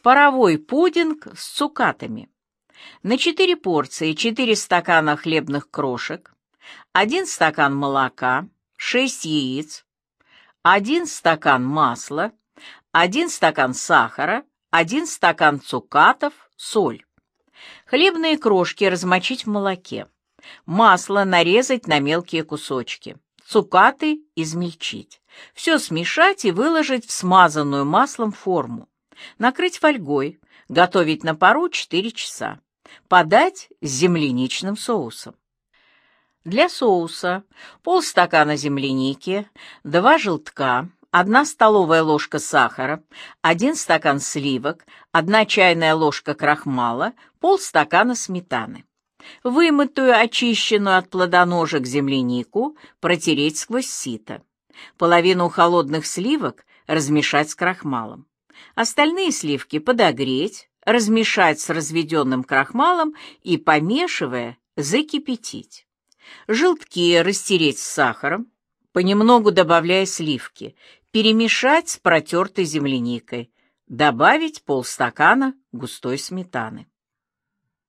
Паровой пудинг с цукатами. На 4 порции 4 стакана хлебных крошек, 1 стакан молока, 6 яиц, 1 стакан масла, 1 стакан сахара, 1 стакан цукатов, соль. Хлебные крошки размочить в молоке. Масло нарезать на мелкие кусочки. Цукаты измельчить. Все смешать и выложить в смазанную маслом форму. Накрыть фольгой. Готовить на пару 4 часа. Подать с земляничным соусом. Для соуса полстакана земляники, 2 желтка, 1 столовая ложка сахара, 1 стакан сливок, 1 чайная ложка крахмала, полстакана сметаны. Вымытую, очищенную от плодоножек землянику протереть сквозь сито. Половину холодных сливок размешать с крахмалом. Остальные сливки подогреть, размешать с разведенным крахмалом и, помешивая, закипятить. Желтки растереть с сахаром, понемногу добавляя сливки, перемешать с протертой земляникой, добавить полстакана густой сметаны.